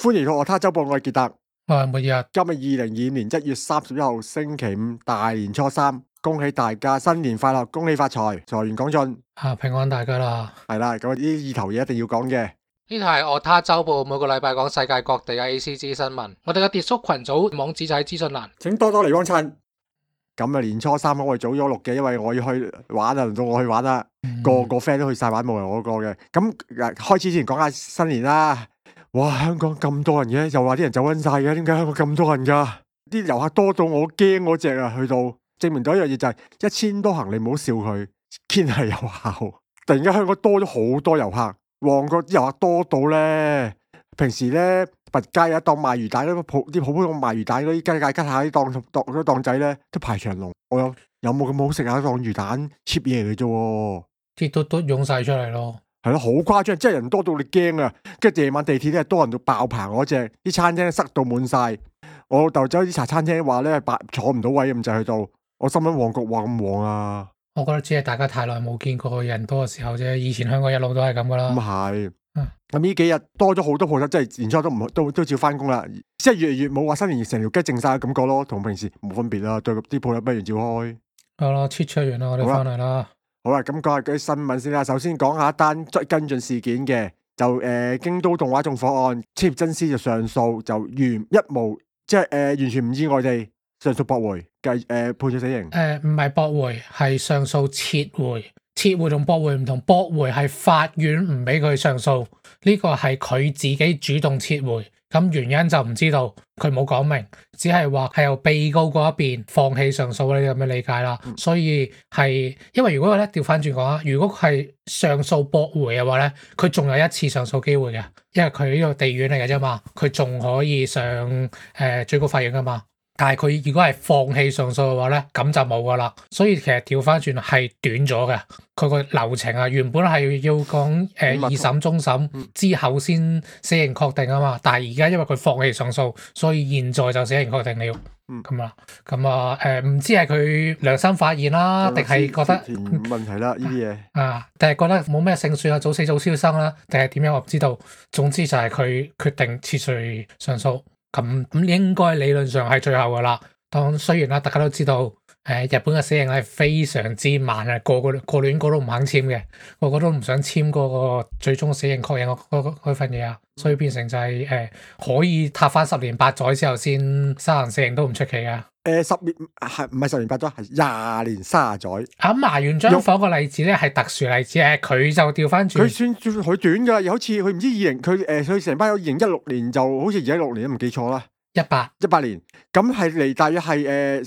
歡迎到我他周報，我係傑特。 每日今日2025年1月31號星期五，大年初三，恭喜大家新年快樂，恭喜發財，財源廣進。 平安大家啦。 係啦，咁呢啲意頭嘢一定要講嘅。 呢度係我他周報，每個禮拜講世界各地嘅 ACG 新聞。我哋嘅跌叔群組網址就喺資訊欄， 請多多嚟幫襯。咁啊，年初三我哋早咗錄嘅，因為我要去玩啊，輪到我去玩啦。個個 friend 都去晒玩，冇人我個嘅。咁開始之前講下新年啦。哇！香港咁多人嘅，又話啲人走緊晒嘅，點解香港咁多人㗎？啲遊客多到我驚嗰隻啊！去到證明到一樣嘢就係1000多行，你唔好笑佢，堅係有效。突然間香港多咗好多遊客，旺角啲遊客多到咧，平時咧佛街有一檔賣魚蛋，啲鋪賣魚蛋嗰啲雞架下啲檔仔咧都排長龍。我有冇咁好食啊？檔魚蛋 cheap 嘢嚟嘅啫， 啲都湧晒出嚟咯。 係咯，好誇張，即係人多到你驚啊！跟住夜晚地鐵咧多人到爆棚嗰隻，啲餐廳塞到滿晒。我老豆走啲茶餐廳話咧坐唔到位咁就去到，我心諗旺角話咁旺啊！ 我覺得只係大家太耐冇見過人多嘅時候啫，以前香港一路都係咁噶啦。 咁係，咁呢幾日多咗好多鋪頭，即係年初都照翻工啦，即係越嚟越冇話新年成條雞淨晒嘅感覺咯，同平時冇分別啦，對啲鋪頭不如照開。 好啦，切出完啦，我哋翻嚟啦。 好啦，咁講下啲新聞先啦。首先講下一單跟進事件嘅，就京都動畫縱火案，千葉真司就上訴，就完全唔意外地上訴駁回，判處死刑。 唔係駁回，係上訴撤回。撤回同駁回唔同，駁回係法院唔俾佢上訴，呢個係佢自己主動撤回。咁原因就唔知道，佢冇講明，只係話係由被告嗰一邊放棄上訴，你咁樣理解啦。所以係因為如果咧調翻轉講啊，如果係上訴駁回嘅話咧，佢仲有一次上訴機會嘅，因為佢呢個地院嚟嘅啫嘛，佢仲可以上最高法院噶嘛。但係佢如果係放棄上訴嘅話咧，咁就冇噶啦。所以其實調翻轉係短咗嘅，佢個流程啊，原本係要講二審、終審之後先死刑確定啊嘛。但係而家因為佢放棄上訴，所以現在就死刑確定了。唔知係佢良心發現啦，定係覺得問題啦呢啲嘢定係覺得冇咩勝算啊，早死早超生啦，定係點樣我唔知道。總之就係佢決定撤回上訴。咁應該理論上係最後噶啦。當雖然啦，大家都知道，日本嘅死刑係非常之慢啊，個亂個都唔肯簽嘅，個個都唔想簽嗰個最終死刑確認嗰份嘢啊，所以變成就係可以撻翻10年8載之後先執行死刑都唔出奇噶。 10年係唔係10年8載，係20年30載。 麻原彰晃個例子咧係特殊例子，佢就調翻轉。 佢算佢短噶，又好似佢唔知佢成班有2016年，就好似2016年都唔記錯啦。18年，咁係嚟大約係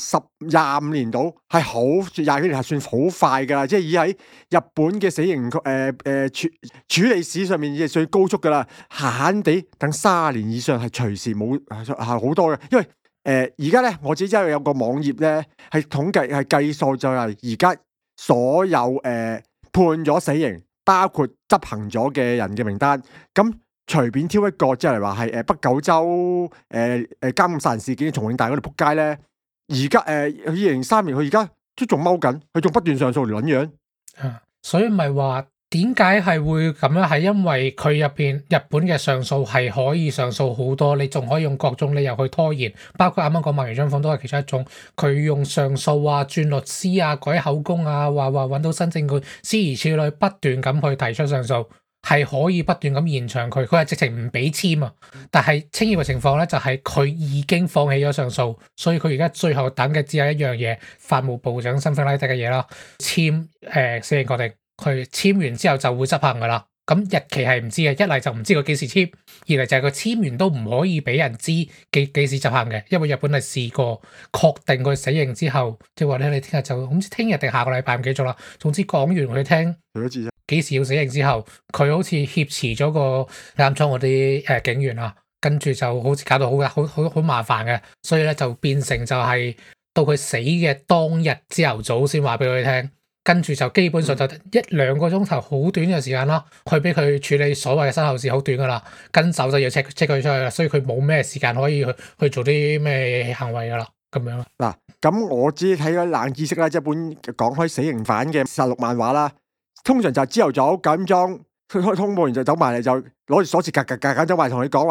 25年到，係好20幾年係算好快噶啦，即係已喺日本嘅死刑處理史上面已係最高速噶啦，閒閒地等30年以上係隨時冇係好多嘅，因為而家咧我自己真係有個網頁咧係統計係計數，就係而家所有判咗死刑包括執行咗嘅人嘅名單，咁隨便挑一個，即係嚟話係北九州監禁殺人事件重慶大嗰度撲街咧，而家2003年佢而家都仲踎緊，佢仲不斷上訴嚟撚樣。 所以咪話點解係會咁樣？係因為佢入邊日本嘅上訴係可以上訴好多，你仲可以用各種理由去拖延，包括啱啱講麻原彰晃都係其中一種。佢用上訴啊、轉律師啊、改口供啊、話揾到新證據，諸如此類，不斷咁去提出上訴。係可以不斷咁延長佢係直情唔俾簽啊！但係青葉嘅情況咧，就係佢已經放棄咗上訴，所以佢而家最後等嘅只有一樣嘢，法務部長辛菲拉蒂嘅嘢啦，簽死刑確定，佢簽完之後就會執行噶啦。咁日期係唔知嘅，一嚟就唔知佢幾時簽，二嚟就係佢簽完都唔可以俾人知幾時執行嘅，因為日本係試過確定佢死刑之後，即係話咧你聽日就唔知聽日定下個禮拜唔記得咗啦。總之講完佢聽幾時要死刑之後，佢好似挾持咗個監倉嗰啲警員啊，跟住就好似搞到好麻煩嘅，所以咧就變成就係到佢死嘅當日朝頭早先話俾佢聽。跟住就基本上就1-2個鐘頭，好短嘅時間啦，去俾佢處理所謂嘅身後事，好短噶啦。跟手就要check佢出去啦，所以佢冇咩時間可以去做啲咩行為噶啦，咁樣啦。 嗱，咁我只睇咗冷知識啦，即係本講開死刑犯嘅殺戮漫畫啦。通常就係朝頭早9點鐘，佢通報完就走埋嚟，就攞住鎖匙格走埋同你講話，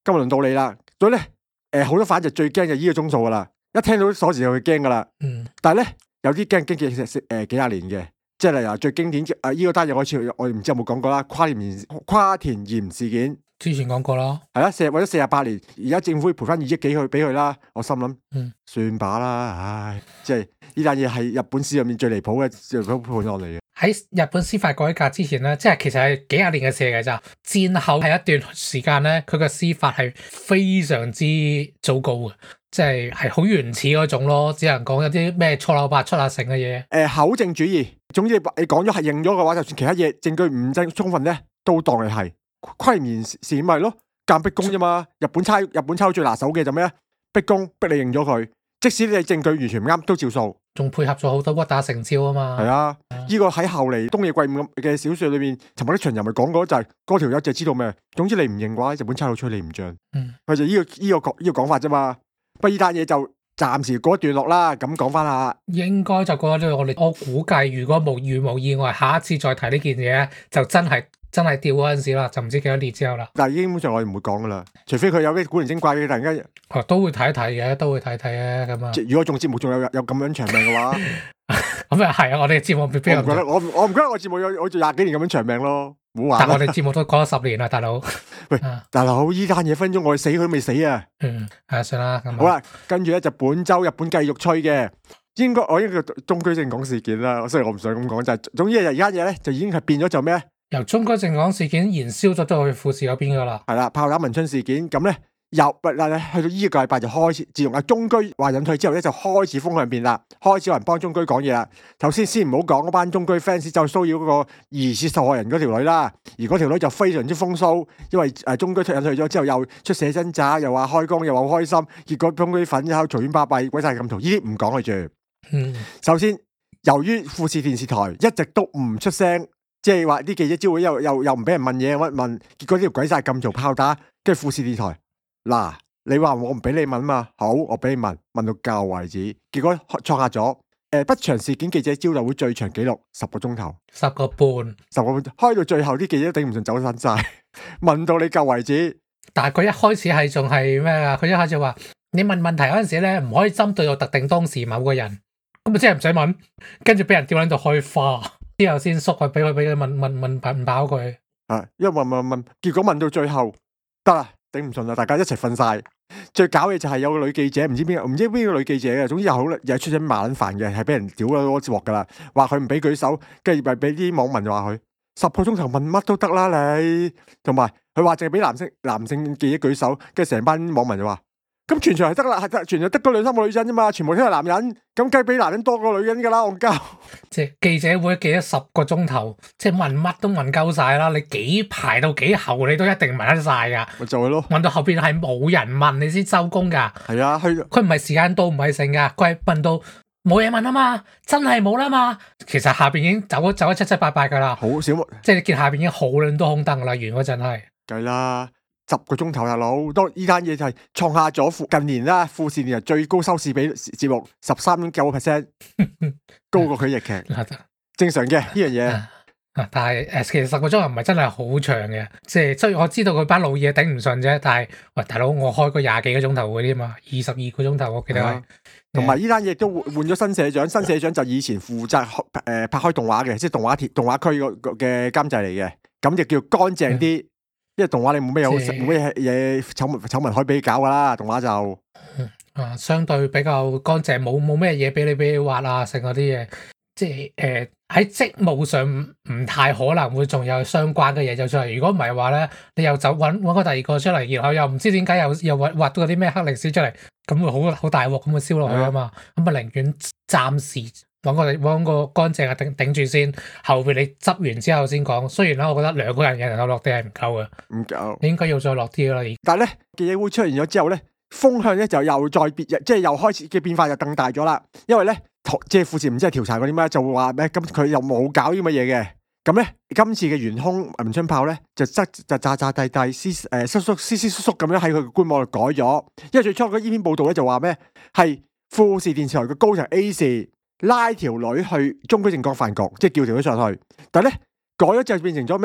今日輪到你啦。所以咧，好多反就最驚就呢個鐘數噶啦，一聽到鎖匙就會驚噶啦。但係咧有啲驚幾廿年嘅，即係例如最經典呢個單嘢，我唔知有冇講過啦。跨田鹽事件之前講過啦， 係啦，為咗48年，而家政府要賠翻2億幾去俾佢啦。我心諗，算把啦，唉，即係呢單嘢係日本史入面最離譜嘅判案嚟嘅。 喺日本司法改革之前咧，即係其實係幾廿年嘅事嘅咋。戰後係一段時間咧，佢嘅司法係非常之糟糕嘅，即係好原始嗰種咯。只能講有啲咩錯漏百出啊成嘅嘢。 口證主義，總之你講咗係認咗嘅話，就算其他嘢證據唔充分咧，都當你係。跨田鹽事咪咯，夾逼供啫嘛。日本差最拿手嘅就咩？逼供，逼你認咗佢，即使你證據完全唔啱，都照數。仲配合咗好多屈打成招啊嘛。 係啊，呢個喺後嚟東野圭吾嘅小說裏面，尋日啲巡遊咪講過，就係嗰條友就知道咩？總之你唔認嘅話，日本差佬吹你唔脹。佢就呢個講法啫嘛。不過呢單嘢就暫時告一段落啦。咁講翻下，應該就過咗我估計，如果無意外，下一次再提呢件嘢，就真係掉嗰陣時啦，就唔知幾多年之後啦。但係基本上我哋唔會講噶啦，除非佢有啲古靈精怪嘅，突然間都會睇一睇嘅，都會睇睇嘅咁啊。如果仲節目仲有咁樣長命嘅話，咁又係啊！我哋節目邊有？我唔覺得我節目有做20幾年咁樣長命咯，唔好玩。但我哋節目都講咗10年啦，大佬。喂，大佬，呢單嘢分鐘我哋死佢都未死啊！算啦。好啦，跟住咧就本周日本繼續吹嘅，我應該中居正廣事件啦。雖然我唔想咁講，就係總之而家嘢咧就已經係變咗就咩？由中居正廣事件燃燒咗去富士嗰邊噶啦，係啦，炮彈文春事件咁咧，去到呢個禮拜就開始，自從中居話引退之後咧，就開始風向變啦，開始有人幫中居講嘢啦。頭先唔好講嗰班中居 fans 就騷擾嗰個疑似受害人嗰條女啦，而嗰條女就非常之風騷，因為中居引退咗之後又出寫真集，又話開工，又話好開心，結果中居粉又嘈冤巴閉，鬼晒咁嘈，呢啲唔講佢住。首先，由於富士電視台一直都唔出聲。即係話啲記者招會又唔俾人問嘢，問，結果呢條鬼晒咁做炮打，跟住富士電台嗱，你話我唔俾你問嘛，好，我俾你問到夠為止，結果創下咗不祥事件記者招待會最長紀錄10個鐘頭，10個半，開到最後啲記者頂唔順走晒晒，問到你夠為止。但係佢一開始係仲係咩啊？佢一開始話你問問題嗰陣時咧，唔可以針對到特定當時某個人，咁咪即係唔使問，跟住俾人吊喺度開花。之後先縮佢，俾佢問飽佢。因為問，結果問到最後得啦，頂唔順啦，大家一齊瞓晒。最搞嘅就係有個女記者，唔知邊個女記者嘅，總之又出咗麻撚煩嘅，係俾人屌咗多鑊噶啦，話佢唔俾舉手，跟住咪俾啲網民話佢10個鐘頭問乜都得啦你，同埋佢話淨係俾男性記者舉手，跟住成班網民就話。咁全場係得啦，全場得嗰2-3個女人啫嘛，全部都係男人，咁梗係比男人多過女人噶啦，戇鳩。即係記者會記咗10個鐘頭，即係問乜都問夠晒啦，你幾排到幾後你都一定問得晒噶。咪就係咯，問到後邊係冇人問你先收工噶。係啊，佢唔係時間到唔係剩噶，佢係問到冇嘢問啊嘛，真係冇啦嘛。其實下邊已經走咗七七八八噶啦，好少，即係你見下邊已經好撚多空凳啦，完嗰陣係。計啦。10個鐘頭大佬，當呢單嘢就係創下咗近年啦富士電視最高收視比節目13.9%，高過佢日劇，正常嘅呢樣嘢。但係其實10個鐘頭唔係真係好長嘅，即係雖然我知道佢班老嘢頂唔順啫，但係喂大佬我開過20幾個鐘頭嗰啲嘛，22個鐘頭我記得係。同埋呢單嘢都換咗新社長，新社長就以前負責拍開動畫嘅，即係動畫區嘅監製嚟嘅，咁就叫乾淨啲。因為動畫你冇咩嘢醜聞可以俾你搞噶啦，動畫就相對比較乾淨，冇咩嘢俾你挖啊，剩嗰啲嘢，即係喺職務上唔太可能會仲有相關嘅嘢走出嚟。如果唔係話咧，你又走搵個第二個出嚟，然後又唔知點解又挖到啲咩黑歷史出嚟，咁會好大鑊咁會燒落去啊嘛。咁啊寧願暫時。揾個乾淨嘅頂住先，後邊你執完之後先講。雖然咧，我覺得2個人嘅能夠落地係唔夠嘅，唔夠，你應該要再落啲啦。但係咧，記者會出現咗之後咧，風向咧就又再即係又開始嘅變化就更大咗啦。因為咧，即係富士唔知係調查嗰啲咩，就會話咩咁佢又冇搞啲乜嘢嘅。咁咧，今次嘅元兇文春炮咧就炸地斯叔咁樣喺佢嘅官網度改咗。因為最初嗰呢篇報道咧就話咩係富士電視台嘅高層 A 氏。拉條女去中居正廣飯局，即係叫條女上去。但係咧改咗之後變成咗咩？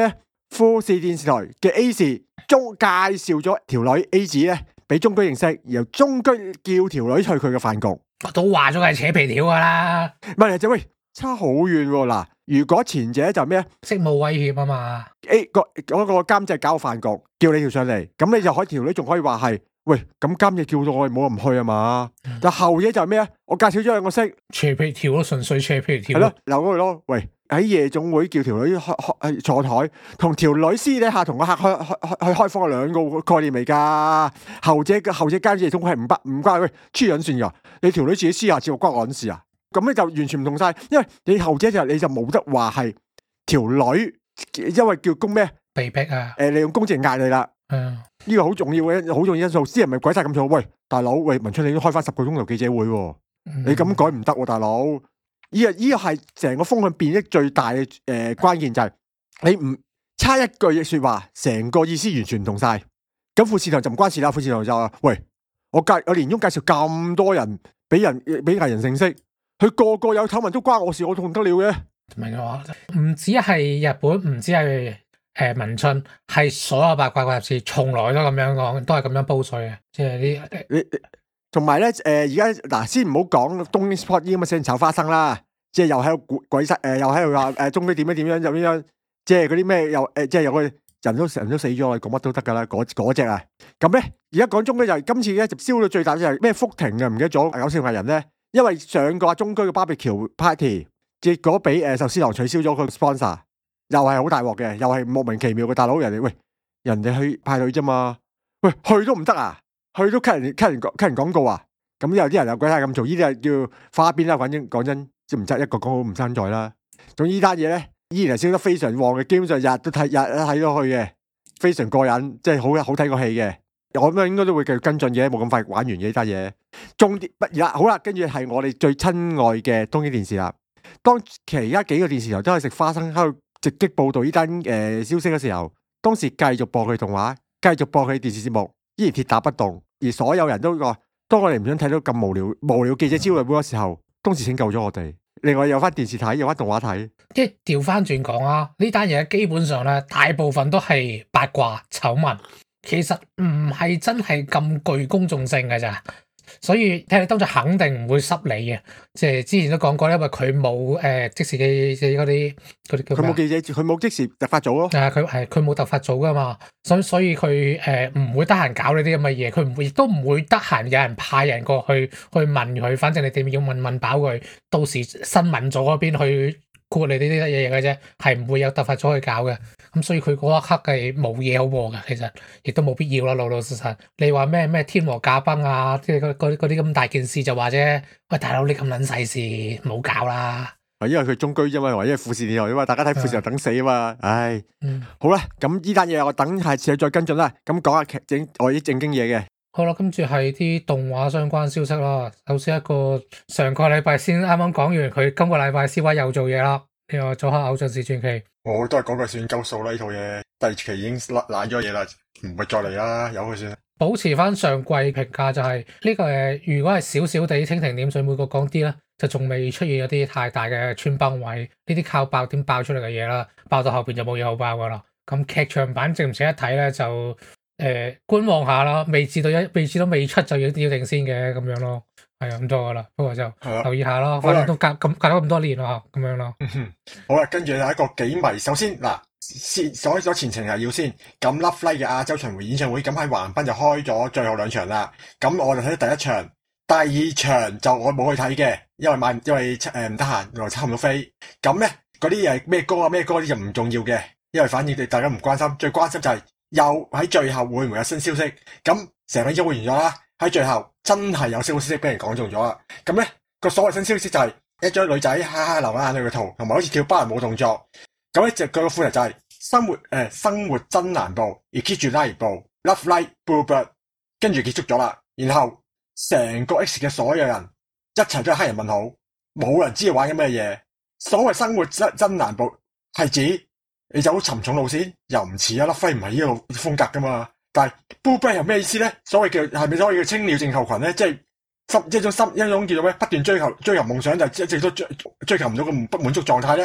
富士電視台嘅 A 視中介紹咗條女 A 子咧俾中居認識，然後中居叫條女去佢嘅飯局。 我都話咗係扯皮條噶啦， 問題就喂差好遠喎嗱。如果前者就咩職務威脅啊嘛 ，A 嗰個監製搞個飯局叫你條上嚟，咁你就可以條女仲可以話係喂咁監製叫到我哋冇唔去啊嘛。但後者就係咩我介紹咗兩個識扯皮條咯，純粹扯皮條。 係咯，留嗰句咯。喂喺夜總會叫條女坐台，同條女私底下同個客去開房，兩個概念嚟㗎。後者監製總係唔關喂黐撚線㗎，你條女自己私下照關我撚事啊？咁咧就完全唔同晒，因為你後者你就冇得話係條女，因為叫公咩被逼啊， 利用公職壓你啦。呢個好重要嘅因素。啲人咪鬼晒咁做，喂大佬，喂文春你都開翻10個鐘頭記者會喎，你咁改唔得喎，大佬。呢個係成個風向變得最大嘅關鍵，就係你唔差一句嘅說話，成個意思完全唔同晒。咁富士台就唔關事啦，富士台就話喂我年中介紹咁多人俾藝人認識。佢個個有醜聞都關我事，我同得了嘅。 明嘅話，唔止係日本，唔止係文春，係所有八卦雜誌，從來都咁樣講，都係咁樣煲水嘅。即係你同埋咧，而家嗱，先唔好講東京 Sport 呢咁嘅事炒花生啦，即係又喺度鬼塞，又喺度話中居點樣就點樣，即係嗰啲咩又即係有個人都死咗，我講乜都得噶啦，嗰隻啊。咁咧，而家講中居就係今次咧就燒到最大就係咩福庭啊，唔記得咗搞笑藝人咧。因為上個中居嘅 barbecue party， 結果俾壽司郎取消咗佢 sponsor， 又係好大鑊嘅，又係莫名其妙嘅大佬。人哋去派女啫嘛，喂去都唔得啊，去都 cut 人廣告啊。咁有啲人又鬼晒咁做，呢啲係叫花邊啦。講真，即唔執一個廣告唔生在啦。總之呢單嘢咧，依然係燒得非常旺嘅，基本上日都睇到去嘅，非常過癮，即係好睇個戲嘅。我諗應該都會繼續跟進嘅，冇咁快玩完嘅呢單嘢。重點不而好啦，跟住係我哋最親愛嘅東京電視啦。當其而家幾個電視台都係食花生喺度直擊報導呢單消息嘅時候，當時繼續播佢動畫，繼續播佢電視節目，依然鐵打不動。而所有人都話，當我哋唔想睇到咁無聊記者招待會嘅時候，當時拯救咗我哋。另外有翻電視睇，有翻動畫睇。即係調翻轉講啊，呢單嘢基本上咧，大部分都係八卦醜聞。其實唔係真係咁具公眾性嘅咋，所以睇你當作肯定唔會濕你嘅。即係之前都講過，因為佢冇即時記嗰啲叫佢冇記者，佢冇即時突發組咯。 佢冇突發組噶嘛，所以佢唔會得閒搞呢啲咁嘅嘢，佢亦都唔會得閒有人派人過去問佢，反正你哋要問飽佢，到時新聞組嗰邊去顧你呢啲嘢嘅啫，係唔會有突發組去搞嘅。咁所以佢嗰一刻係冇嘢好播嘅，其實亦都冇必要啦，老實實。你話咩天和駕崩啊，即係嗰啲咁大件事就話啫。喂，大佬你咁撚細事，冇搞啦。 因為佢中居啫嘛，或者係富士電視台啊嘛，大家睇富士就等死啊嘛。唉，好啦，咁呢單嘢我等下次再跟進啦。咁講下劇整我啲正經嘢嘅。 好啦，跟住係啲動畫相關消息啦。首先一個上個禮拜先啱啱講完，佢今個禮拜 CY 又做嘢啦。呢個做下偶像史傳奇。 我都係講句算夠數啦，呢套嘢第二期已經爛咗嘢啦，唔會再嚟啦，由佢算。 保持翻上季評價就係呢個如果係少少地蜻蜓點水，每個講啲啦，就仲未出現一啲太大嘅穿崩位，呢啲靠爆點爆出嚟嘅嘢啦，爆到後邊就冇嘢好爆噶啦。咁劇場版值唔值得睇咧？就觀望下啦，未至到未出就要定先嘅咁樣咯。係咁多噶啦，不過就留意下咯。反正都隔咗咁多年啦，咁樣咯。 好啦，跟住有一個幾迷。首先嗱，所咗前程係要先。咁 Love Live 嘅亞洲巡迴演唱會，咁喺橫濱就開咗最後2場啦。咁我就睇咗第一場，第二場就我冇去睇嘅，因為唔得閒，又差唔多飛。咁咧嗰啲係咩歌啊咩歌啲就唔重要嘅，因為反正大家唔關心，最關心就係又喺最後會唔會有新消息。咁成個演唱會完咗啦。喺最後真係有消息俾人講中咗啦，咁咧個所謂新消息就係一張女仔哈哈流眼淚嘅圖，同埋好似跳芭蕾舞動作，咁咧就佢個副題就係生活真難報，而 keep 住拉而報 Love Live Bluebird， 跟住結束咗啦。然後成個 X 嘅所有人一齊都係黑人問號，冇人知道玩緊咩嘢。所謂生活真難報係指你走沉重路線，又唔似啊 Love Live 唔係呢個風格噶嘛。但係 Bluebird 係咩意思咧？所謂叫係咪所謂叫青鳥症候群咧？即係一種叫做咩？不斷追求夢想，就一直都追求唔到個不滿足狀態咧？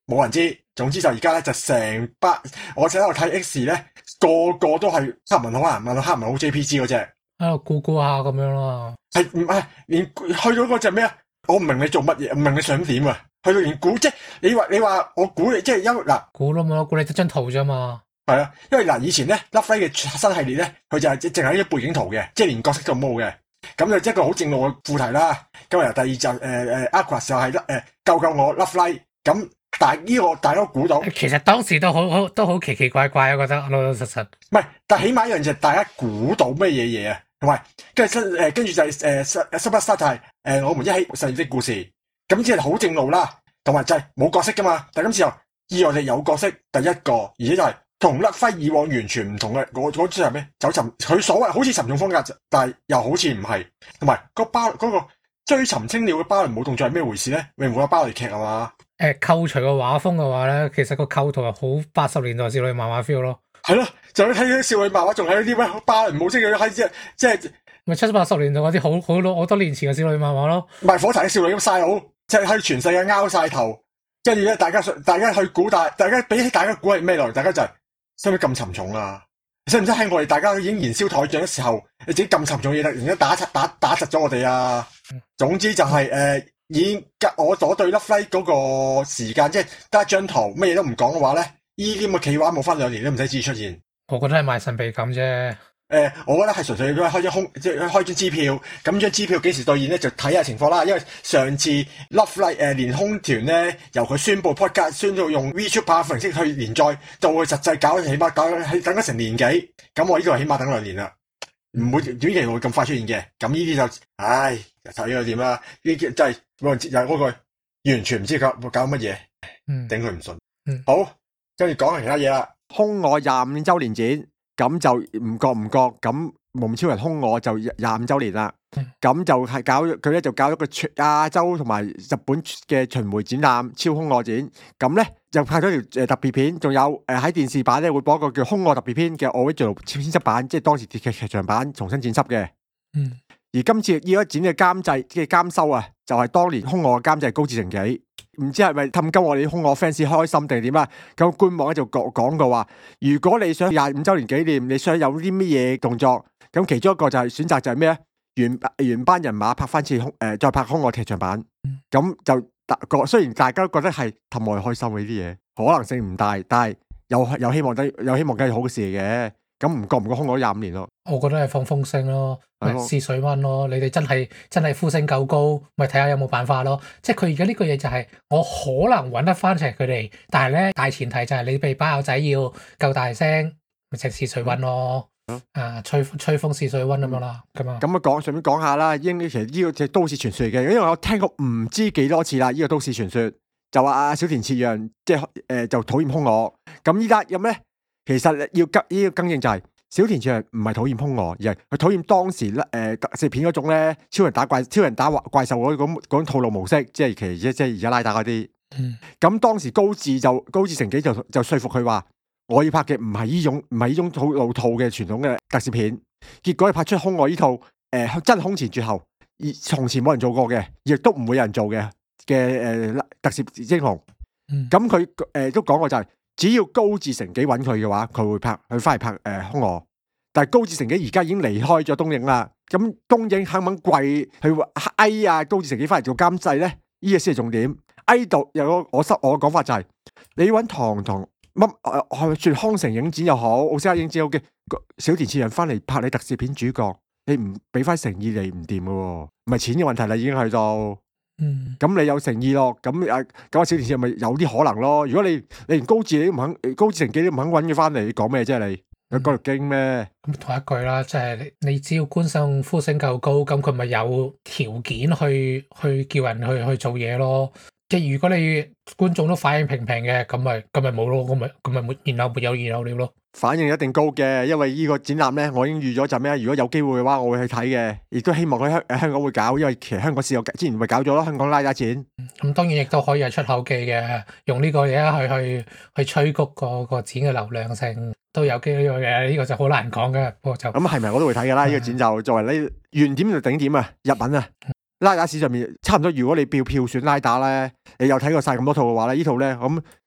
冇人知。總之就而家咧就成班，我喺度睇 X 咧，個個都係黑文好啊，問到黑文好 JPG 嗰隻， 喺度估下咁樣咯。 係唔係連去到嗰隻咩啊？我唔明你做乜嘢，唔明你想點啊？去到連估即係你話我估你即係因為嗱估咯嘛，估你得張圖啫嘛。 係啊，因為嗱以前咧 Lovelight 嘅新系列咧，佢就係淨係啲背景圖嘅，即係連角色都冇嘅。咁就一個好正路嘅副題啦。咁由第二集Aqua 就係救我 Lovelight。咁但係呢個大家都估到。 其實當時都好奇奇怪怪，我覺得老老實實。 唔係，但係起碼一樣就係大家估到咩嘢啊？同埋跟住就係Superstar 就係我們一起實現的故事。咁即係好正路啦。同埋就係冇角色噶嘛，但係今次又意外地有角色，第一個，而且就係同Lovelight以往完全唔同嘅。嗰隻係咩？走尋佢所謂好似沉重風格，但係又好似唔係。同埋個追尋青鳥嘅芭蕾舞動作係咩回事咧？你唔會有芭蕾劇係嘛？ 扣除個畫風嘅話咧，其實個構圖係好80年代少女漫畫 feel 咯。 係咯，就你睇啲少女漫畫，仲係啲咩芭蕾舞式嘅，喺即係咪70、80年代嗰啲好多年前嘅少女漫畫咯。 賣火柴嘅少女咁晒好，即係喺全世界拗晒頭，跟住咧大家去估，大家比起大家估係咩來，大家就係使唔使咁沉重啊？使唔使喺我哋大家已經燃燒台仗嘅時候，你自己咁沉重嘢突然間打窒咗我哋啊？總之就係已經我對 Lovelight 嗰個時間，即係得一張圖，乜嘢都唔講嘅話咧，呢啲咁嘅企劃冇翻2年都唔使至出現。 我覺得係賣神秘感啫。 我覺得係純粹開張支票，咁張支票幾時兌現咧，就睇下情況啦。因為上次 Lovelight 連空團咧，由佢宣布 podcast 宣布用 VTuber 形式去連載，到佢實際起碼等咗成年幾，咁我呢度起碼等2年啦，唔會短期會咁快出現嘅。咁呢啲就睇佢點啦。呢啲真係冇人知，又嗰句完全唔知搞乜嘢，頂佢唔順。好，跟住講下其他嘢啦。兇我25周年展。咁就唔覺咁幪面超人兇我就25周年啦。咁就係佢咧就搞一個亞洲同埋日本嘅巡迴展覽超兇我展。咁咧就拍咗條特別片，仲有喺電視版咧會播一個叫兇我特別篇嘅 original 編輯版，即係當時嘅劇場版重新剪輯嘅。而今次呢一展嘅監修啊，就係當年兇我嘅監製高志成己。唔知係咪氹鳩我哋啲兇我 fans 開心定係點啊？咁官網咧就講過話，如果你想25周年紀念，你想有啲乜嘢動作，咁其中一個就係選擇就係咩咧？原班人馬拍翻次再拍兇我劇場版，咁就雖然大家都覺得係氹我哋開心嘅呢啲嘢，可能性唔大，但係有希望梗係好嘅事嚟嘅。咁唔覺兇我25年咯？我覺得係放風聲咯，試水溫咯。你哋真係呼聲夠高，咪睇下有冇辦法咯。即係佢而家呢個嘢就係我可能揾得翻齊佢哋，但係咧大前提就係你哋班友仔要夠大聲，咪即係試水溫咯。吹風試水溫咁樣啦，咁啊。咁啊順便講下啦，其實呢個係都市傳說嚟嘅，因為我聽過唔知幾多次啦。呢個都市傳說就話阿小田切讓即係就討厭兇我。咁依家有咩？其實要更正就係小田切讓唔係討厭兇我，而係佢討厭當時特攝片嗰種咧超人打怪獸嗰種套路模式，即係而家拉打嗰啲。咁當時高志成己就說服佢話，我要拍嘅唔係呢種套路嘅傳統嘅特攝片。結果佢拍出兇我呢套真空前絕後，而從前冇人做過嘅，亦都唔會有人做嘅特攝英雄。咁佢都講過就係。只要高志成己揾佢嘅話，佢會翻嚟拍兇我。但係高志成己而家已經離開咗東映啦。咁東映肯唔肯跪去高志成己翻嚟做監製咧？呢個先係重點。度有我嘅講法就係，你揾堂算康城影展又好，奧斯卡影展好嘅小田切讓翻嚟拍你特攝片主角，你唔俾翻誠意你唔掂嘅喎，唔係錢嘅問題啦，已經去到。咁你有誠意咯，咁小田切讓咪有啲可能咯。如果你連高志成己都唔肯揾佢翻嚟，你講咩啫？你嗰條經咩？咁同一句啦，即係你只要觀眾呼聲夠高，咁佢咪有條件去叫人去做嘢咯。即係如果你觀眾都反應平嘅，咁咪冇咯，咁咪沒有了咯。反應一定高嘅，因為呢個展覽咧，我已經預咗就咩？如果有機會嘅話，我會去睇嘅，亦都希望佢香港會搞，因為其實香港之前咪搞咗咯，香港拉打展。咁當然亦都可以係出口技嘅，用呢個嘢去催谷個展嘅流量性，都有機會嘅。呢個就好難講嘅，不過就咁係咪我都會睇㗎啦？呢個展就作為呢原點就頂點啊，日文啊。拉打史上面差唔多，如果你票選拉打咧，你有睇過晒咁多套嘅話咧，呢套咧咁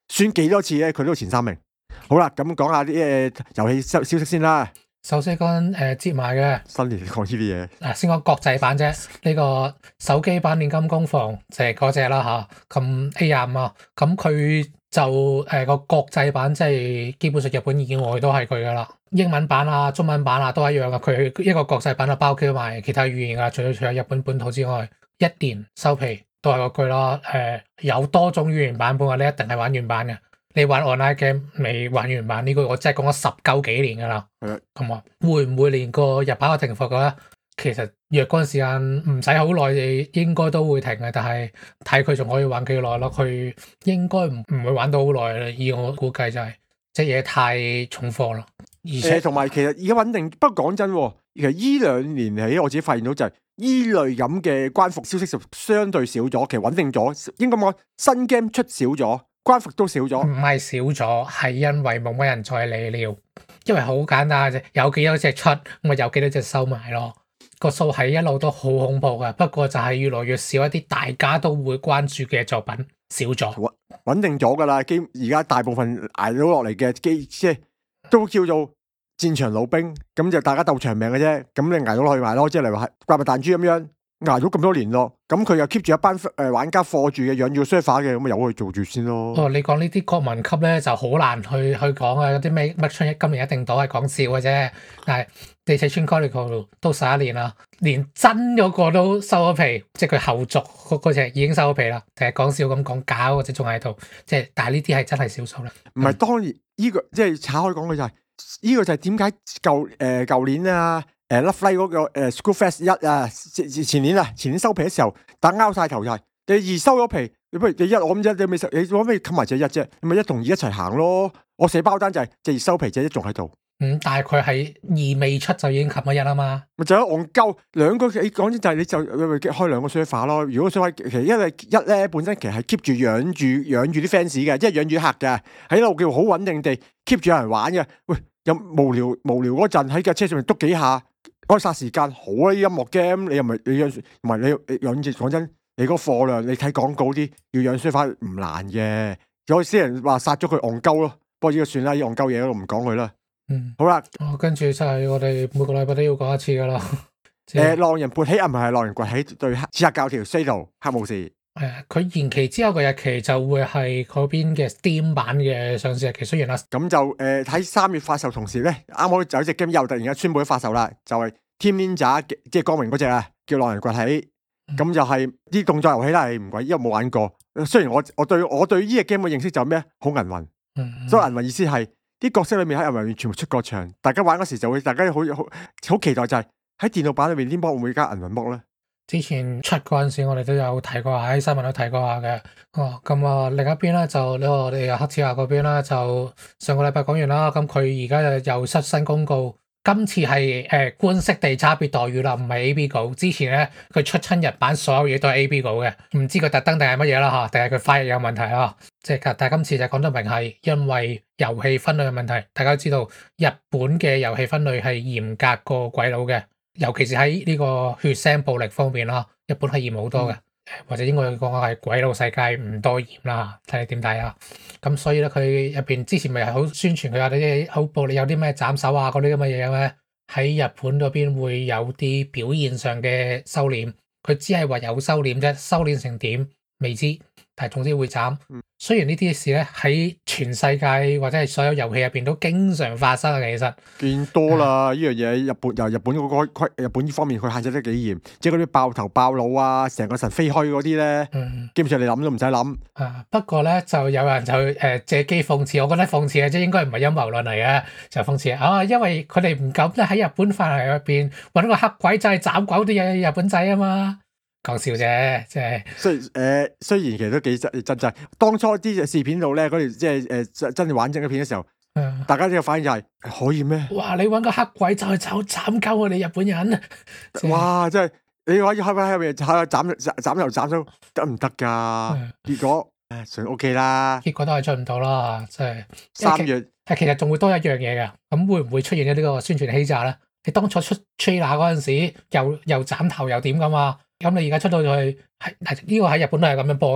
選幾多次咧，佢都前3名。好啦，咁講下啲遊戲消息先啦。 首先講接埋嘅新年講呢啲嘢。 嗱，先講國際版啫。呢個手機版煉金工房就係嗰隻啦嚇。咁 A25啊，咁佢就個國際版即係基本上日本以外都係佢噶啦。英文版啊、中文版啊都一樣噶。佢一個國際版就包括埋其他語言噶，除咗日本本土之外，1年收皮都係嗰句啦。有多種語言版本啊，你一定係玩原版嘅。你玩 online game 未玩原版呢個我真係講咗10鳩幾年噶啦。咁啊，會唔會連個日版都停服嘅咧？其實若干時間唔使好耐，應該都會停嘅。但係睇佢仲可以玩幾耐咯。佢應該唔會玩到好耐啦。以我估計就係隻嘢太重貨啦。而且同埋其實而家穩定，不過講真，其實依2年嚟我自己發現到就係依類咁嘅關服消息就相對少咗，其實穩定咗。應該講新 game 出少咗。關服都少咗， 唔係少咗，係因為冇乜人再理了。因為好簡單啫，有幾多隻出，咪有幾多隻收埋咯。個數係一路都好恐怖噶，不過就係越來越少一啲大家都會關注嘅作品少咗， 穩定咗噶啦。而家大部分捱到落嚟嘅即係都叫做戰場老兵，咁就大家鬥長命嘅啫。咁你捱到落去埋咯，即係例如話怪物彈珠咁樣。捱咗咁多年咯，咁佢又 keep 住一班玩家貨住嘅，養住個 server 嘅，咁咪由佢做住先咯。 你講呢啲國民級咧就好難去講啊！有啲咩乜春今年一定到係講笑嘅啫。但係地鐵村 Chronicle 都11年啦，連真嗰個都收咗皮，即係佢後續嗰隻已經收咗皮啦。定係講笑咁講假嗰隻仲喺度，即係但係呢啲係真係少數啦。 唔係當然呢個即係拆開講嘅就係呢個就係點解舊年啊？Love Live 嗰個School Fest 1啊，前年收皮嘅時候，打拗晒頭就係你2收咗皮，你不如你1我咁啫，你可唔可以冚埋隻1啫？你咪1同2一齊行咯。我寫包單就係隻2收皮，隻1仲喺度。 但係佢係2未出就已經冚咗1啊嘛。 咪就係戇鳩兩個，你講真就係你就開2個 server 咯。如果 server 其實因為1咧本身其實係 keep 住養住啲 fans 嘅，即係養住客嘅，喺度叫好穩定地 keep 住有人玩嘅。喂，有無聊嗰陣喺架車上面篤幾下。開殺時間好啊！音樂 game 你又唔係你養，唔係你養住。講真，你個貨量你睇廣告啲要養書翻唔難嘅。有啲人話殺咗佢戇鳩咯，不過呢個算啦，呢戇鳩嘢都唔講佢啦。好啦， 跟住就係我哋每個禮拜都要講一次噶啦。 浪人勃起啊，唔係浪人崛起對刺客教條 Shadow 黑武士。 佢延期之後嘅日期就會係嗰邊嘅 Steam 版嘅上市日期。雖然啦， 咁就喺3月發售同時咧，啱好就有隻 game 又突然間宣布咗發售啦，就係 Team Ninja 即係光明嗰隻啊，叫浪人崛起。咁就係啲動作遊戲啦，唔鬼，因為冇玩過。雖然我對呢隻 game 嘅認識就係咩，好銀魂。所以銀魂意思係啲角色裏面喺銀魂全部出過場，大家玩嗰時就會，大家好期待就係喺電腦版裏面啲 mod 會唔會加銀魂 mod 咧？之前出嗰陣時，我哋都有提過，喺新聞都提過下嘅。咁啊，另一邊咧就我哋黑刺客嗰邊啦，就上個禮拜講完啦。咁佢而家就又出新公告，今次係官式地差別待遇啦，唔係 AB 稿。之前咧佢出親日版所有嘢都係 AB 稿嘅，唔知佢特登定係乜嘢啦嚇，定係佢翻譯有問題啦。即係但係今次就講得明係因為遊戲分類嘅問題。大家都知道日本嘅遊戲分類係嚴格過鬼佬嘅。尤其是喺呢個血腥暴力方面啦，日本係嚴好多嘅，或者應該講係鬼佬世界唔多嚴啦，睇你點睇啊？咁所以咧，佢入邊之前咪係好宣傳佢有啲好暴力，有啲咩斬手啊嗰啲咁嘅嘢咩？喺日本嗰邊會有啲表現上嘅收斂，佢只係話有收斂啫，收斂成點未知，但係總之會斬。雖然呢啲事咧喺全世界或者係所有遊戲入邊都經常發生嘅，其實見多啦呢樣嘢。日本嗰個日本呢方面佢限制得幾嚴，即係嗰啲爆頭爆腦啊，成個神飛開嗰啲咧，基本上你諗都唔使諗。 不過咧就有人就借機諷刺，我覺得諷刺嘅即係應該唔係陰謀論嚟嘅，就諷刺因為佢哋唔敢咧喺日本範圍入邊揾個黑鬼仔斬鬼啲嘢日本仔啊嘛。講笑啫，即係雖然其實都幾真。當初啲試片度咧，嗰條即係真係玩正嘅片嘅時候，大家呢個反應就係可以咩？哇！ 你揾個黑鬼就去斬鳩我哋日本人， 哇！真係你可以開翻喺入邊斬又斬咗得唔得噶？結果算 OK 啦， 結果都係出唔到啦，即係 3月。 其實仲會多一樣嘢噶，咁會唔會出現咗呢個宣傳欺詐咧？你當初出 trailer 嗰陣時，又斬頭又點噶嘛？咁你而家出到去係呢個喺日本都係咁樣播嘅，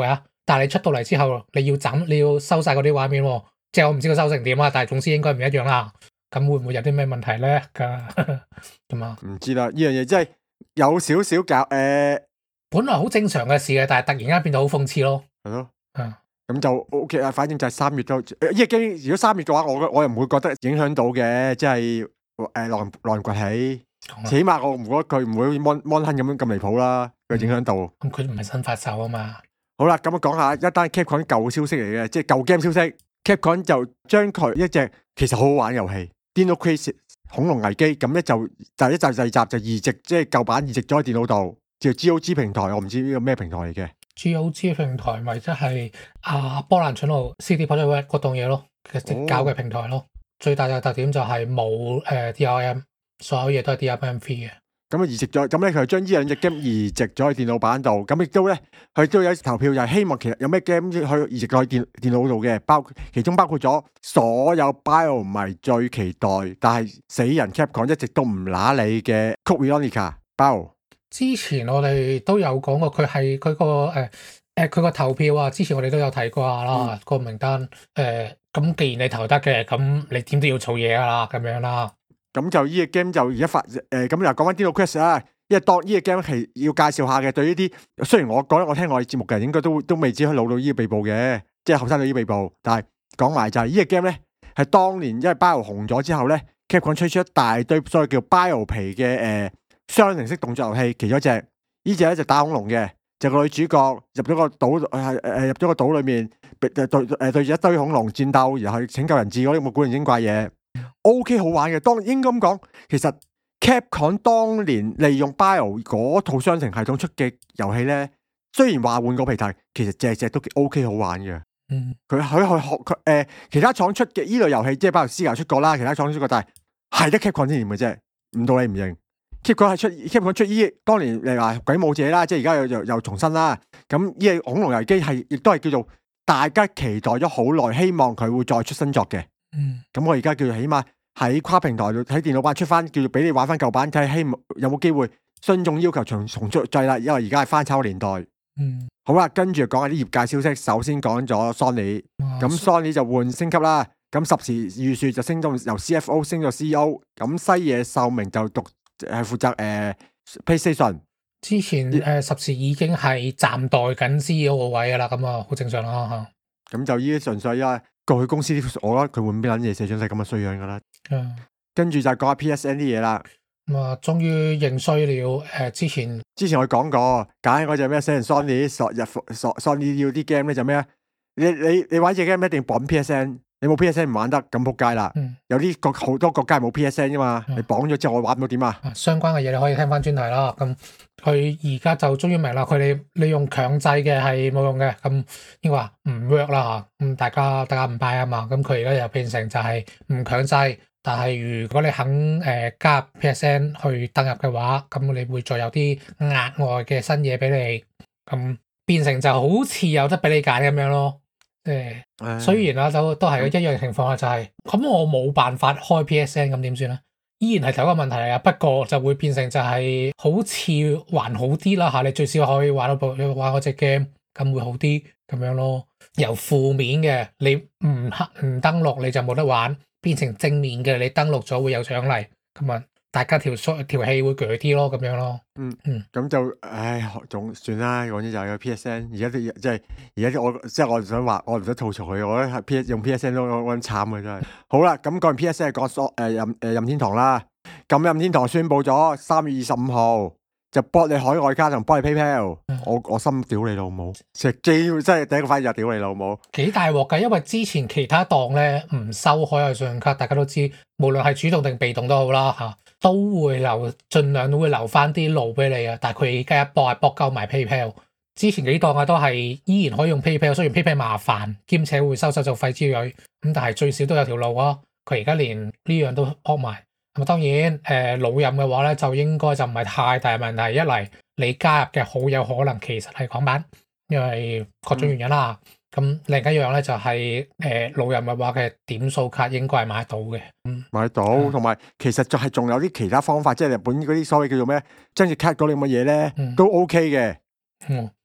但係你出到嚟之後，你要收晒嗰啲畫面喎，即係我唔知佢收成點啊，但係總之應該唔一樣啦。咁會唔會有啲咩問題咧？咁啊？ 唔知啦，呢樣嘢真係有少少搞本來好正常嘅事嘅，但係突然間變到好諷刺咯。 係咯，咁就 OK 啦。反正就係3月都，呢個 game 如果3月嘅話，我又唔會覺得影響到嘅，即係浪人崛起。起碼我唔覺得佢唔會mon亨咁離譜啦，佢影響到。 咁佢唔係新發售啊嘛。 好啦，咁我講下一單 Capcom 舊消息嚟嘅，即係舊 game 消息。Capcom 就將佢一隻其實好好玩遊戲《Dino Crisis 恐龍危機》，咁咧就第一集、第二集就移植，即係舊版移植咗喺電腦度，叫 GOG 平台。我唔知呢個咩平台嚟嘅。 GOG 平台咪即係波蘭蠢路 CD Projekt Red 嗰檔嘢咯，其實搞嘅平台咯。最大嘅特點就係冇DRM， 所有嘢都係 DRM free 嘅。咁移植咗，咁咧佢將呢兩隻 game 移植咗喺電腦版度，咁亦都咧佢都有投票，就係希望其實有咩 game 去移植咗喺電腦度嘅，其中包括咗所有 Bio 迷最期待，但係死人 Capcom 一直都唔揦你嘅 Code Veronica Bio。之前我哋都有講過，佢係佢個佢個投票啊，之前我哋都有提過下啦，個名單咁既然你投得嘅，咁你點都要做嘢噶啦，咁樣啦。咁就呢個 game 就而家咁又講翻 Dino Crisis 啦，因為當呢個 game 係要介紹下嘅，對呢啲雖然我聽我哋節目嘅人應該都未知佢老到呢個地步嘅，即係後生到呢個地步，但係講埋就係呢個 game 咧係當年因為 Bio 紅咗之後咧 ，Capcom 推出一大堆所謂叫 Bio 皮嘅雙人式動作遊戲，其中一隻呢隻咧就打恐龍嘅，就個女主角入咗個島入咗個島裏面對住一堆恐龍戰鬥，然後去拯救人質嗰啲咁嘅古靈精怪嘢。OK 好玩嘅，當應該咁講，其實 Capcom 當年利用 Bio 嗰套雙城系統出嘅遊戲咧，雖然話換個皮題，其實隻都 OK 好玩嘅。佢學其他廠出嘅依類遊戲，即係包括 Sega 出過啦，其他廠出過，但係得 Capcom 先認嘅啫，唔到你唔認。Capcom 出依當年你話鬼武者啦，即係而家又重新啦。咁依個恐龍危機係亦都係叫做大家期待咗好耐，希望佢會再出新作嘅。咁我而家叫做起碼喺跨平台度喺電腦版出翻，叫做俾你玩翻舊版，睇下希望有冇機會孫眾要求重出製啦。因為而家係翻炒年代。好啦，跟住講下啲業界消息。首先講咗 Sony， 咁 Sony 就換升級啦。咁十時預算就升到由 CFO 升到 CEO。咁西野秀明就係負責PlayStation。之前十時已經係暫代緊 CEO 個位噶啦，咁啊好正常啦吓。咁就依啲純粹因為過去公司啲，我覺得佢換邊撚嘢寫出世咁嘅衰樣噶啦。跟住就講下 PSN 啲嘢啦。咁啊，終於認衰了。之前我講過，揀嗰隻咩死人 Sony 要啲 game 咧就咩啊？你玩隻 game 一定綁 PSN， 你冇 PSN 唔玩得，咁仆街啦。有啲好多國家冇 PSN 噶嘛，你綁咗之後我玩唔到點啊？相關嘅嘢你可以聽翻專題啦。咁佢而家就終於明啦，佢哋你用強制嘅係冇用嘅，咁應該話唔 work 啦吓。咁大家唔 buy 啊嘛。咁佢而家又變成就係唔強制。但係如果你肯加入 PSN 去登入嘅話，咁你會再有啲額外嘅新嘢俾你，咁變成就好似有得俾你揀咁樣咯。雖然啦，都係一樣嘅情況啦，就係咁我冇辦法開 PSN， 咁點算咧？依然係同一個問題嚟啊，不過就會變成就係好似還好啲啦嚇，你最少可以玩嗰隻 game， 咁會好啲咁樣咯。由負面嘅你唔登錄你就冇得玩，變成正面嘅，你登錄咗會有獎勵，咁啊，大家條氣會鋸啲咯，咁樣咯。咁就總算啦。講咗就係個 PSN， 而家我唔想話，我唔想吐槽佢，我覺得用 PSN 都好慘嘅真係。好啦，咁講完 PSN 講任天堂啦。咁任天堂宣布咗3月25號就幫你海外卡同幫你 PayPal。我心屌你老母，食機真係第一個反應就屌你老母，幾大鑊㗎！因為之前其他檔咧唔收海外信用卡，大家都知，無論係主動定被動都好啦嚇，都會盡量都會留翻啲路俾你啊。但係佢而家一搏係搏鳩埋 PayPal， 之前幾檔啊都係依然可以用 PayPal， 雖然 PayPal 麻煩兼且會收手續費之類，咁但係最少都有條路啊。佢而家連呢樣都撲埋。咁當然老任嘅話咧，就應該就唔係太大問題。一嚟你加入嘅好有可能其實係港版，因為各種原因啦。咁另一樣咧就係老任嘅話嘅點數卡應該係買到嘅。買到，同埋其實就係仲有啲其他方法，即係日本嗰啲所謂叫做咩增值卡嗰啲咁嘅嘢咧，都 OK 嘅。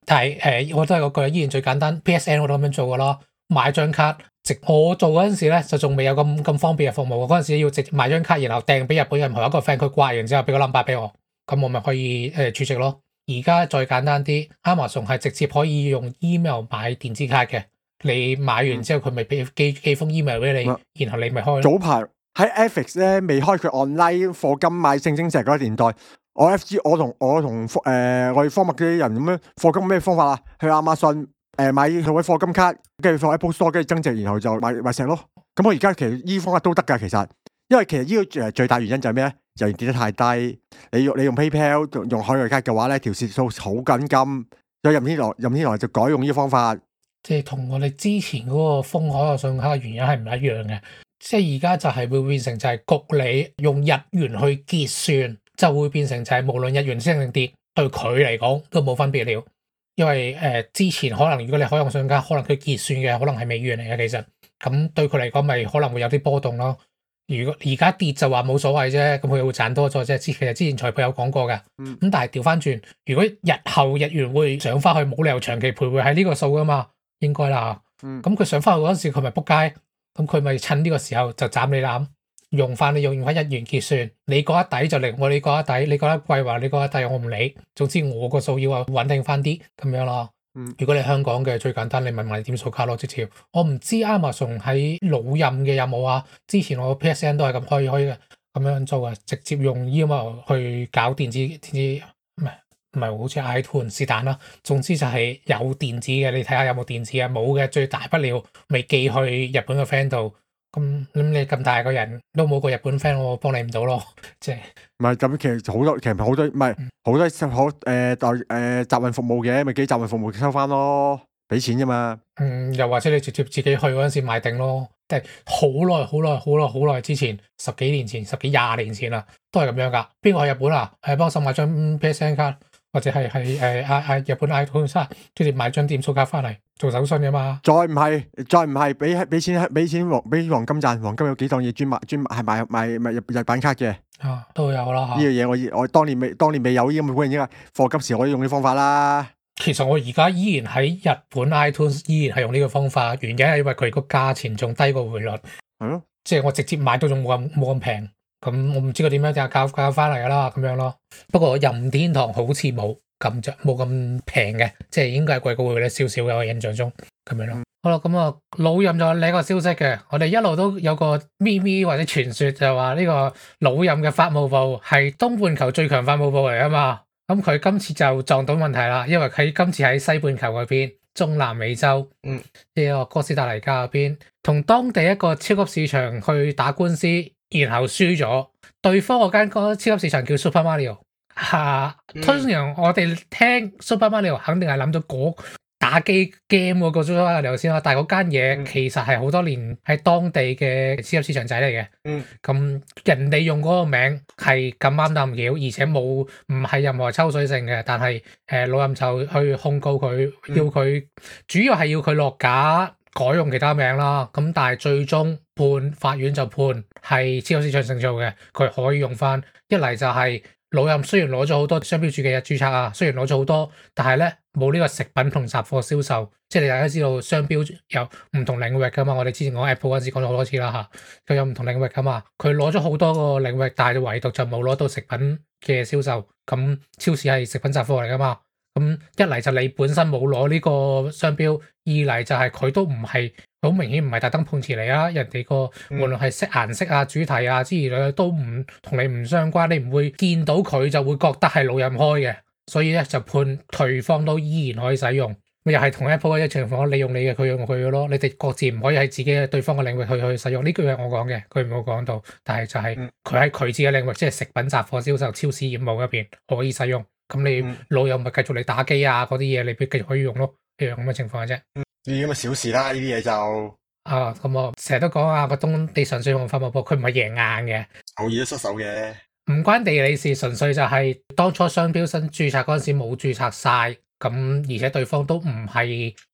但係我都係嗰句，依然最簡單 PSN 我都咁樣做噶咯，買張卡我做嗰陣時咧就仲未有咁方便嘅服務，嗰陣時要直接買張卡，然後掟俾日本任何一個 friend，佢掛完之後俾個 number 俾我，咁我咪可以儲值咯。而家再簡單啲 ，Amazon 係直接可以用 email 買電子卡嘅，你買完之後佢咪俾寄封 email 俾你，然後你咪開。 早排喺 Netflix 咧未開佢 online 課金買聖晶石嗰個年代，我同我哋科麥嗰啲人咁樣課金咩方法啊？去亞馬遜買佢位課金卡，跟住放喺 Apple Store 跟住增值，然後就買石咯。咁我而家其實呢方法都得㗎，其實，因為其實呢個最大原因就係咩咧？就係跌得太低。你用 PayPal 用海外卡嘅話咧，條線數好緊金。所以任天堂就改用呢個方法。 即係同我哋之前嗰個封海外信用卡嘅原因係唔一樣嘅。即係而家就係會變成就係焗你用日元去結算，就會變成就係無論日元升定跌，對佢嚟講都冇分別了。因為之前可能如果你海外信用卡，可能佢結算嘅可能係美元嚟嘅，其實咁對佢嚟講咪可能會有啲波動咯。如果而家跌就話冇所謂啫，咁佢會賺多咗啫。其實之前財報有講過嘅，咁但係調翻轉，如果日後日元會上翻去，冇理由長期徘徊喺呢個數噶嘛，應該啦。咁佢上翻去嗰陣時，佢咪仆街，咁佢咪趁呢個時候就斬你攬，用翻日元結算，你嗰一底就嚟我你嗰一底，你覺得貴話你嗰一底我唔理，總之我個數要穩定翻啲咁樣咯。如果你香港嘅最簡單，你咪買點數卡咯，直接。我唔知 Amazon 喺老任嘅有冇啊？之前我 PSN 都係咁可以咁樣做啊，直接用 email 去搞電子唔係好似 iTunes 是但啦。總之就係有電子嘅，你睇下有冇電子啊？冇嘅，最大不了咪寄去日本嘅 friend 度。咁你咁大個人都冇個日本 friend，我幫你唔到咯，即係唔係咁，其實好多唔係好多集運服務嘅，咪幾集運服務收翻咯，俾錢啫嘛。 又或者你直接自己去嗰陣時買定咯，即係好耐之前，10幾年前、10幾20年前啦，都係咁樣噶。邊個去日本啊？幫手買張 PSN 卡，或者係日本 iTunes 直接買張點數卡翻嚟做手信噶嘛。再唔係俾錢黃金賺，黃金有幾檔嘢專賣日版卡嘅。都有啦。呢樣嘢我當年未有呢咁嘅本應該課金時可以用呢方法啦。 其實我而家依然喺日本 iTunes 依然係用呢個方法，原因係因為佢個價錢仲低過匯率。係咯，即係我直接買都仲冇咁平。咁我唔知佢點樣就搞翻嚟噶啦咁樣咯。不過任天堂好似冇咁平嘅，即係應該係貴過匯率少少嘅，我印象中咁樣咯。好啦，咁啊老任就另一個消息嘅，我哋一路都有個咪咪或者傳說就話呢個老任嘅法務部係東半球最強法務部嚟啊嘛。咁佢今次就撞到問題啦，因為佢今次喺西半球嗰邊，中南美洲，呢個哥斯達黎加嗰邊，同當地一個超級市場去打官司，然後輸咗。對方嗰間超級市場叫 Super Mario，通常我哋聽 Super Mario 肯定係諗到打機 game 嗰個 Super Mario 先啦，但係嗰間嘢其實係好多年喺當地嘅超級市場仔嚟嘅。咁人哋用嗰個名係咁啱得唔巧，而且唔係任何抽水性嘅。但係老任就去控告佢，要佢主要係要佢落架改用其他名啦。咁但係最終法院就判係超級市場勝訴嘅，佢可以用翻。一嚟就係老任雖然攞咗好多商標註記嘅註冊啊，雖然攞咗好多，但係咧冇呢個食品同雜貨銷售。即係大家知道商標有唔同領域噶嘛，我哋之前講 Apple 嗰陣時講咗好多次啦嚇，佢有唔同領域噶嘛，佢攞咗好多個領域，但係唯獨就冇攞到食品嘅銷售。咁超市係食品雜貨嚟噶嘛，咁一嚟就你本身冇攞呢個商標，二嚟就係佢都唔係好明顯唔係特登碰瓷嚟啊，人哋個無論係顏色啊、主題啊之類都唔同你唔相關，你唔會見到佢就會覺得係老任開嘅，所以咧就判對方都依然可以使用。又係同 Apple 一情況，你用你嘅，佢用佢嘅咯。你哋各自唔可以喺自己嘅對方嘅領域去使用。呢句係我講嘅，佢冇講到。但係就係佢喺佢自己嘅領域，即係食品雜貨銷售、超市業務入邊可以使用。咁你老友咪繼續你打機啊嗰啲嘢，你繼續可以用咯，一樣咁嘅情況嘅啫。呢啲咁嘅小事啦，呢啲嘢就咁我成日都講啊，個東地純粹用法務部，佢唔係贏硬嘅， 偶爾都失手嘅，唔關地理事，純粹就係當初商標新註冊嗰陣時冇註冊晒。咁而且對方都唔係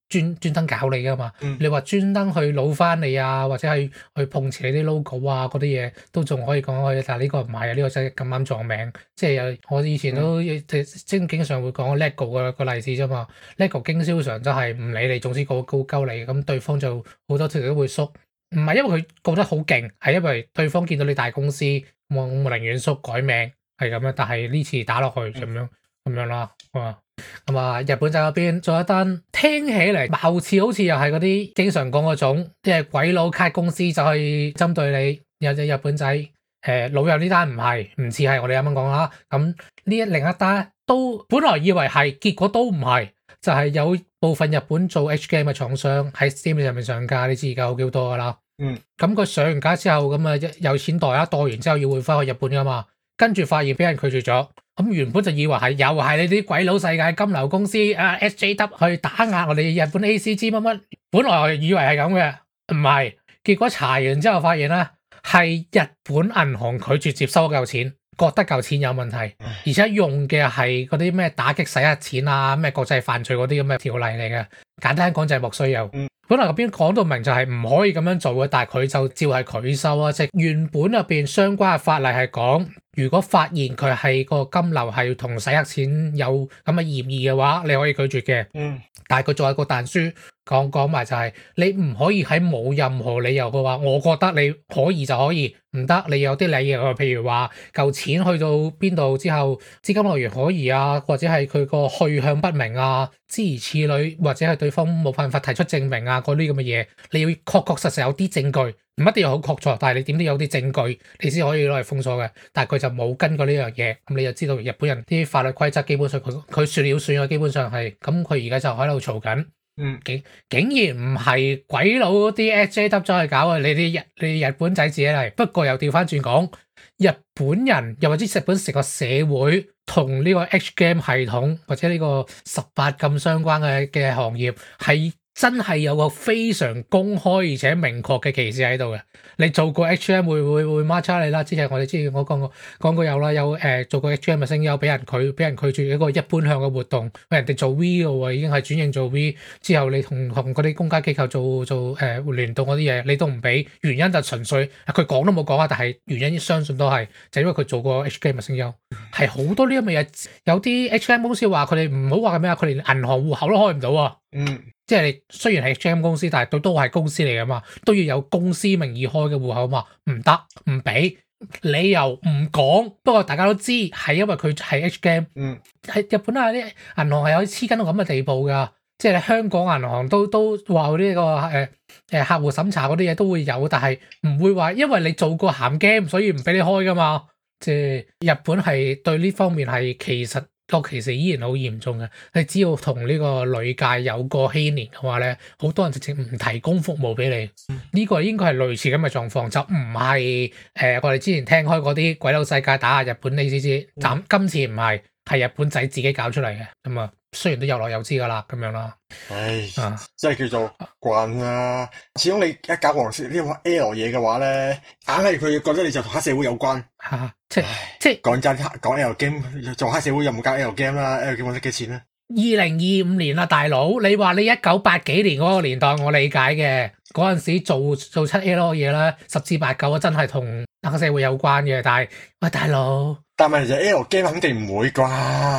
專登搞你噶嘛。你話專登去攞翻你啊，或者係去碰瓷你啲 logo 啊嗰啲嘢，都仲可以講開。但係呢個唔係啊，呢個真係咁啱撞名。即係我以前都經常會講 LEGO 個例子啫嘛。LEGO 經銷商真係唔理你，總之告鳩你，咁對方就好多時都會縮。唔係因為佢告得好勁，係因為對方見到你大公司，我寧願縮改名係咁樣。但係呢次打落去咁樣啦，咁啊，日本仔嗰邊仲有一單，聽起嚟貌似好似又係嗰啲經常講嗰種，即係鬼佬卡公司就可以針對你。有隻日本仔老友呢單唔似係我哋啱啱講啦。咁呢另一單都本來以為係，結果都唔係，就係有部分日本做 H game 嘅廠商喺 Steam 上面上架，你知而家好幾多噶啦。咁佢上完架之後，咁啊有錢袋啦，袋完之後要匯翻去日本噶嘛，跟住發現俾人拒絕咗。咁原本就以為係又係你啲鬼佬世界金流公司SJW 去打壓我哋日本 ACG 乜乜，本來我以為係咁嘅，唔係，結果查完之後發現咧係日本銀行拒絕接收嚿錢，覺得嚿錢有問題，而且用嘅係嗰啲咩打擊洗黑錢啊、咩國際犯罪嗰啲咁嘅條例嚟嘅，簡單講就係莫須有。本來嗰邊講到明就係唔可以咁樣做嘅，但係佢就照係拒收啊！即係原本入邊相關嘅法例係講，如果發現佢係個金流係同洗黑錢有咁嘅嫌疑嘅話，你可以拒絕嘅。但係佢仲有個但書講埋就係，你唔可以喺冇任何理由嘅話，我覺得你可以就可以，唔得你有啲理由，譬如話嚿錢去到邊度之後，資金來源可疑啊，或者係佢個去向不明啊，諸如此類，或者係對方冇辦法提出證明啊，嗰啲咁嘅嘢，你要確實有啲證據，唔一定要好確鑿，但係你點都有啲證據，你先可以攞嚟封鎖嘅。但係佢就冇跟過呢樣嘢，咁你就知道日本人啲法律規則基本上佢說了算啊，基本上係咁。佢而家就喺度嘈緊，竟然唔係鬼佬啲 SJW 走去搞啊，你日本仔自己嚟。不過又調翻轉講，日本人又或者日本成個社會同呢個 H game 系統或者呢個18禁相關嘅行業係真係有個非常公開而且明確嘅歧視喺度嘅。你做過 HM 會 mark 差你啦。之前我講過有啦，有做過 HM 嘅聲優俾人拒絕一個一般向嘅活動，人哋做 V 嘅喎，已經係轉型做 V 之後，你同嗰啲公家機構做聯動嗰啲嘢，你都唔俾，原因就純粹佢講都冇講啊，但係原因相信都係就因為佢做過 HM 嘅聲優，係好多呢咁嘅嘢。有啲 HM 公司話佢哋唔好話係咩啊，佢連銀行戶口都開唔到啊。即係你雖然係 HM 公司，但係都係公司嚟噶嘛，都要有公司名義開嘅戶口嘛，唔得唔俾，理由唔講。不過大家都知係因為佢係 H game。喺日本啊啲銀行係有黐緊到咁嘅地步噶，即係你香港銀行都話呢個客戶審查嗰啲嘢都會有，但係唔會話因為你做過鹹 game 所以唔俾你開噶嘛。即係日本係對呢方面係其實依然好嚴重嘅。你只要同呢個旅界有過牽連嘅話咧，好多人直情唔提供服務俾你。呢個應該係類似咁嘅狀況，就唔係我哋之前聽開嗰啲鬼佬世界打下日本 ACG。今次唔係，係日本仔自己搞出嚟嘅。咁啊，雖然都有來有知噶啦，咁樣啦。 真係叫做慣啦。始終你一搞黃色呢個 L 嘢嘅話咧，硬係佢覺得你就同黑社會有關。 即係講真，講 L game 做黑社會又冇搞 L game 啦。L game 揾得幾錢咧 ？2025年啦，大佬，你話你1980幾年嗰個年代，我理解嘅嗰陣時做出 L 嘢啦，10至8九真係同黑社會有關嘅。但係喂，大佬， 但係就 L game 肯定唔會啩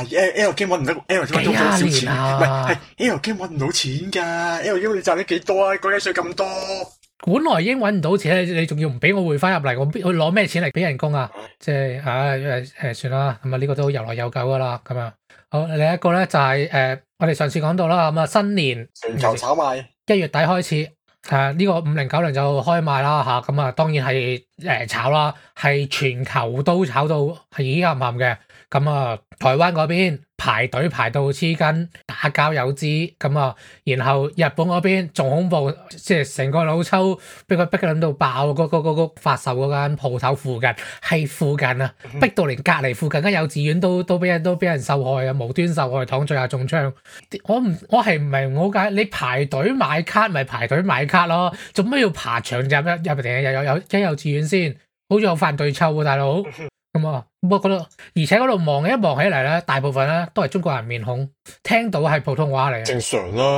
？L game 揾唔到 L game 揾到少錢，唔係 L game 揾唔到錢㗎。L game 你賺得幾多啊？講幾稅咁多？ 本來已經揾唔到錢，你仲要唔俾我匯翻入嚟，我攞咩錢嚟俾人工啊？即係算啦，咁啊呢個都有來有救噶啦，咁啊好。另一個咧就係我哋上次講到啦，咁啊新年全球炒賣 1月底開始，呢個5090就開賣啦嚇，咁啊當然係炒啦，係全球都炒到係已經冚冚嘅。咁啊台灣嗰邊排隊排到黐筋，打交有之咁啊，然後日本嗰邊仲恐怖，即係成個老抽俾佢逼緊到爆，嗰發售嗰間鋪頭附近啊，逼到連隔離附近間幼稚園都俾人受害啊，無端受害，躺罪下中槍。我係唔明好解，你排隊買卡咪排隊買卡咯，做咩要爬牆入定有間幼稚園先？好似有犯對臭喎，大佬。咁啊，我覺得，而且嗰度望起嚟咧，大部分咧都係中國人面孔，聽到係普通話嚟嘅。 正常啦。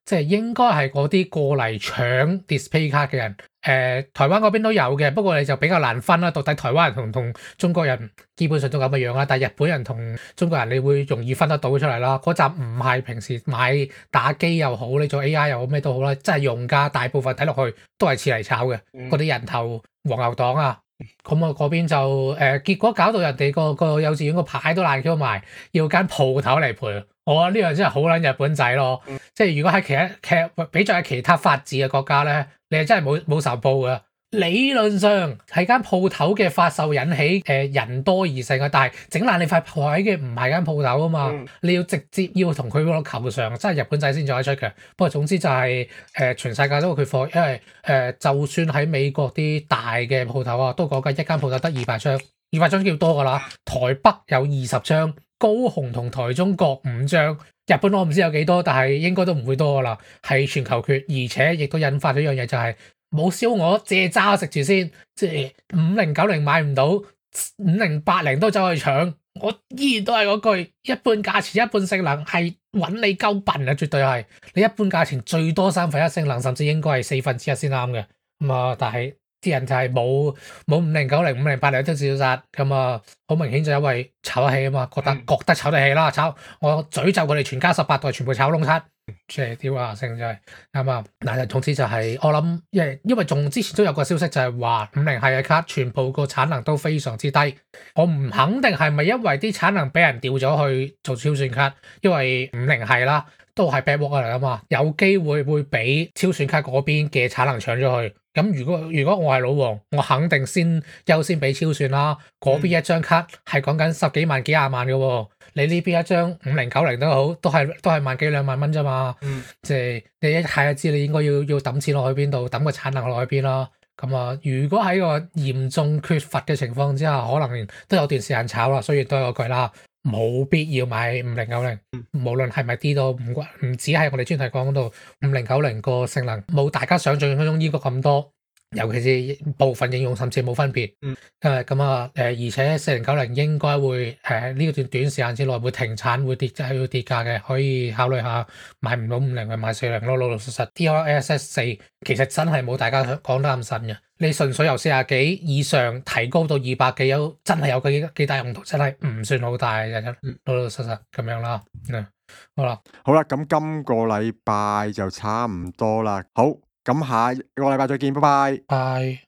即係應該係嗰啲過嚟搶 display 卡嘅人。台灣嗰邊都有嘅，不過你就比較難分啦。到底台灣人同中國人基本上都咁嘅樣啦，但係日本人同中國人你會容易分得到出嚟啦。嗰集唔係平時買打機又好，你做 AI 又好咩都好啦，真係用家大部分睇落去都係似嚟炒嘅。嗰啲人頭黃牛黨啊，咁我嗰邊就結果搞到人哋個幼稚園個牌都爛 Q 埋，要間鋪頭嚟賠。我話呢樣真係好撚日本仔咯，即係如果喺比較喺其他法治嘅國家咧，你係真係冇仇報嘅。理論上係間鋪頭嘅發售引起人多而成嘅，但係整爛你塊牌嘅唔係間鋪頭啊嘛，你要直接要同佢個球場，真係日本仔先做得出嘅。不過總之就係全世界都會缺貨，因為就算喺美國啲大嘅鋪頭啊，都講緊一間鋪頭得200張，200張叫多㗎啦。台北有20張，高雄同台中各5張，日本我唔知有幾多，但係應該都唔會多㗎啦，係全球缺，而且亦都引發咗一樣嘢就係。冇燒鵝借揸食住先，即係5090買唔到，5080都走去搶，我依然都係嗰句，一半價錢一半性能係揾你鳩笨啊，絕對係，你一半價錢最多1/3性能，甚至應該係1/4先啱嘅，咁啊，但係啲人就係冇5090、5080都照殺，咁啊，好明顯就因為炒得起啊嘛，覺得炒得起啦，我詛咒佢哋全家18代全部炒窿七。即係屌啊，性就係啱啊！嗱，總之就係我諗，因為仲之前都有個消息就係話50系嘅卡全部個產能都非常之低，我唔肯定係咪因為啲產能俾人調咗去做超算卡，因為50系啦都係 backward 嚟啊嘛，有機會會俾超算卡嗰邊嘅產能搶咗去。咁如果我係老王，我肯定優先俾超算啦。嗰邊一張卡係講緊10幾萬幾廿萬嘅喎，你呢邊一張5090都好，都係萬幾2萬蚊啫嘛。即係你一睇就知你應該要抌錢落去邊度，抌個產能落去邊啦。咁啊，如果喺個嚴重缺乏嘅情況之下，可能都有段時間炒啦。所以都有句啦。冇必要買5090，無論係咪啲都唔止係我哋專題講到5090個性能冇大家想象中呢個咁多，尤其是部分應用甚至冇分別。咁啊而且4090應該會呢段短時間之內會停產會跌價嘅，可以考慮下買唔到50咪買40咯，老老實實。DLSS 4其實真係冇大家講得咁神嘅。你純粹由40幾以上提高到200幾，真係有幾大用途，真係唔算好大嘅，老老實實咁樣啦。好啦， 咁今個禮拜就差唔多啦。好，咁下個禮拜再見，拜拜。 拜。